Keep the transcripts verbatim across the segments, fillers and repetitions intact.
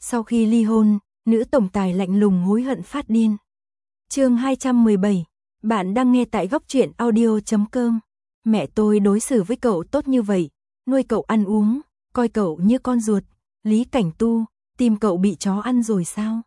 Sau khi ly hôn, nữ tổng tài lạnh lùng hối hận phát điên. Chương hai trăm mười bảy, bạn đang nghe tại góc truyện audio chấm com. Mẹ tôi đối xử với cậu tốt như vậy, nuôi cậu ăn uống, coi cậu như con ruột. Lý Cảnh Tu, tim cậu bị chó ăn rồi sao?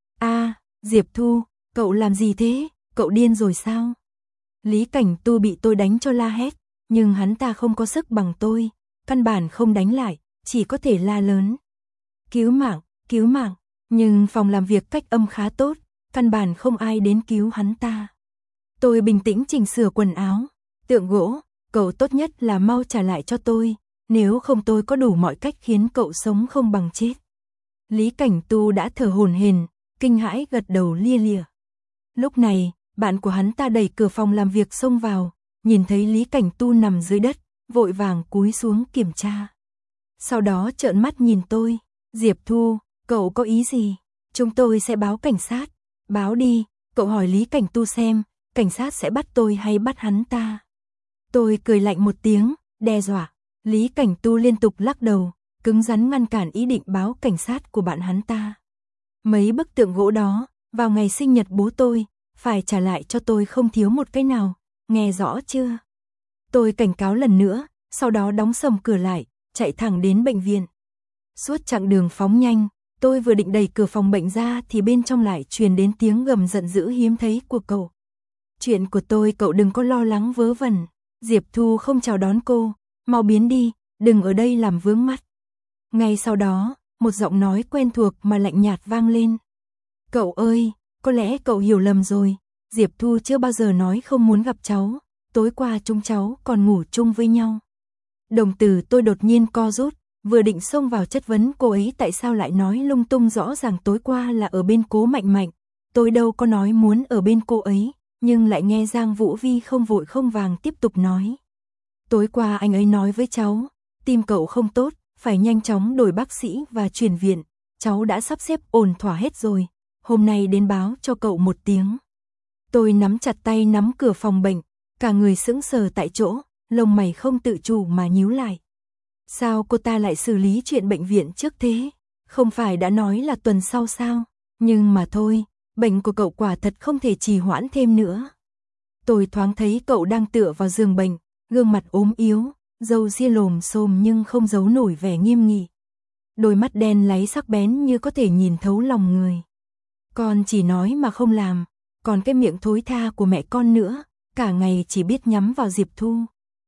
A, Diệp Thu, cậu làm gì thế? Cậu điên rồi sao? Lý Cảnh Tu bị tôi đánh cho la hét, nhưng hắn ta không có sức bằng tôi, căn bản không đánh lại, chỉ có thể la lớn. Cứu mạng, cứu mạng, nhưng phòng làm việc cách âm khá tốt, căn bản không ai đến cứu hắn ta. Tôi bình tĩnh chỉnh sửa quần áo, Tượng Gỗ, cậu tốt nhất là mau trả lại cho tôi, nếu không tôi có đủ mọi cách khiến cậu sống không bằng chết. Lý Cảnh Tu đã thở hổn hển, kinh hãi gật đầu lia lịa. Lúc này, bạn của hắn ta đẩy cửa phòng làm việc xông vào, nhìn thấy Lý Cảnh Tu nằm dưới đất, vội vàng cúi xuống kiểm tra. Sau đó trợn mắt nhìn tôi, Diệp Thu, cậu có ý gì? Chúng tôi sẽ báo cảnh sát. Báo đi, cậu hỏi Lý Cảnh Tu xem, cảnh sát sẽ bắt tôi hay bắt hắn ta. Tôi cười lạnh một tiếng, đe dọa. Lý Cảnh Tu liên tục lắc đầu, cứng rắn ngăn cản ý định báo cảnh sát của bạn hắn ta. Mấy bức tượng gỗ đó, vào ngày sinh nhật bố tôi, phải trả lại cho tôi không thiếu một cái nào, nghe rõ chưa? Tôi cảnh cáo lần nữa, sau đó đóng sầm cửa lại, chạy thẳng đến bệnh viện. Suốt chặng đường phóng nhanh, tôi vừa định đẩy cửa phòng bệnh ra thì bên trong lại truyền đến tiếng gầm giận dữ hiếm thấy của cậu. Chuyện của tôi cậu đừng có lo lắng vớ vẩn, Diệp Thu không chào đón cô, mau biến đi, đừng ở đây làm vướng mắt. Ngay sau đó, một giọng nói quen thuộc mà lạnh nhạt vang lên. Cậu ơi, có lẽ cậu hiểu lầm rồi, Diệp Thu chưa bao giờ nói không muốn gặp cháu, tối qua chúng cháu còn ngủ chung với nhau. Đồng tử tôi đột nhiên co rút, vừa định xông vào chất vấn cô ấy tại sao lại nói lung tung, rõ ràng tối qua là ở bên Cố Mạnh Mạnh, tôi đâu có nói muốn ở bên cô ấy, nhưng lại nghe Giang Vũ Vi không vội không vàng tiếp tục nói. Tối qua anh ấy nói với cháu, tim cậu không tốt, phải nhanh chóng đổi bác sĩ và chuyển viện, cháu đã sắp xếp ổn thỏa hết rồi, hôm nay đến báo cho cậu một tiếng. Tôi nắm chặt tay nắm cửa phòng bệnh, cả người sững sờ tại chỗ, lông mày không tự chủ mà nhíu lại. Sao cô ta lại xử lý chuyện bệnh viện trước thế? Không phải đã nói là tuần sau sao? Nhưng mà thôi, bệnh của cậu quả thật không thể trì hoãn thêm nữa. Tôi thoáng thấy cậu đang tựa vào giường bệnh, gương mặt ốm yếu, râu ria lồm xồm nhưng không giấu nổi vẻ nghiêm nghị. Đôi mắt đen láy sắc bén như có thể nhìn thấu lòng người. Con chỉ nói mà không làm, còn cái miệng thối tha của mẹ con nữa, cả ngày chỉ biết nhắm vào Diệp Thu.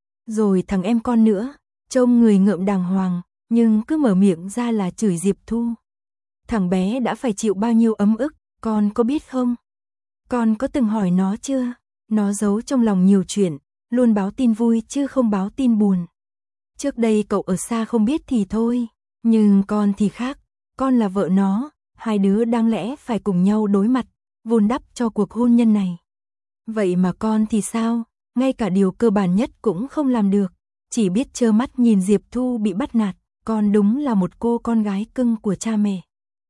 Rồi thằng em con nữa, trông người ngợm đàng hoàng, nhưng cứ mở miệng ra là chửi Diệp Thu. Thằng bé đã phải chịu bao nhiêu ấm ức, con có biết không? Con có từng hỏi nó chưa? Nó giấu trong lòng nhiều chuyện, luôn báo tin vui chứ không báo tin buồn. Trước đây cậu ở xa không biết thì thôi, nhưng con thì khác, con là vợ nó, hai đứa đáng lẽ phải cùng nhau đối mặt, vun đắp cho cuộc hôn nhân này. Vậy mà con thì sao? Ngay cả điều cơ bản nhất cũng không làm được, chỉ biết trơ mắt nhìn Diệp Thu bị bắt nạt, con đúng là một cô con gái cưng của cha mẹ.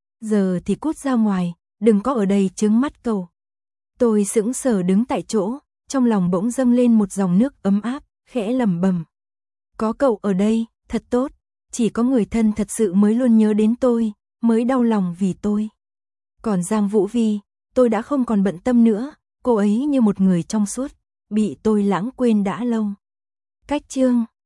Giờ thì cút ra ngoài, đừng có ở đây trướng mắt cậu. Tôi sững sờ đứng tại chỗ, trong lòng bỗng dâng lên một dòng nước ấm áp, khẽ lẩm bẩm. Có cậu ở đây, thật tốt, chỉ có người thân thật sự mới luôn nhớ đến tôi, mới đau lòng vì tôi. Còn Giang Vũ Vi, tôi đã không còn bận tâm nữa, cô ấy như một người trong suốt, bị tôi lãng quên đã lâu. Cách chương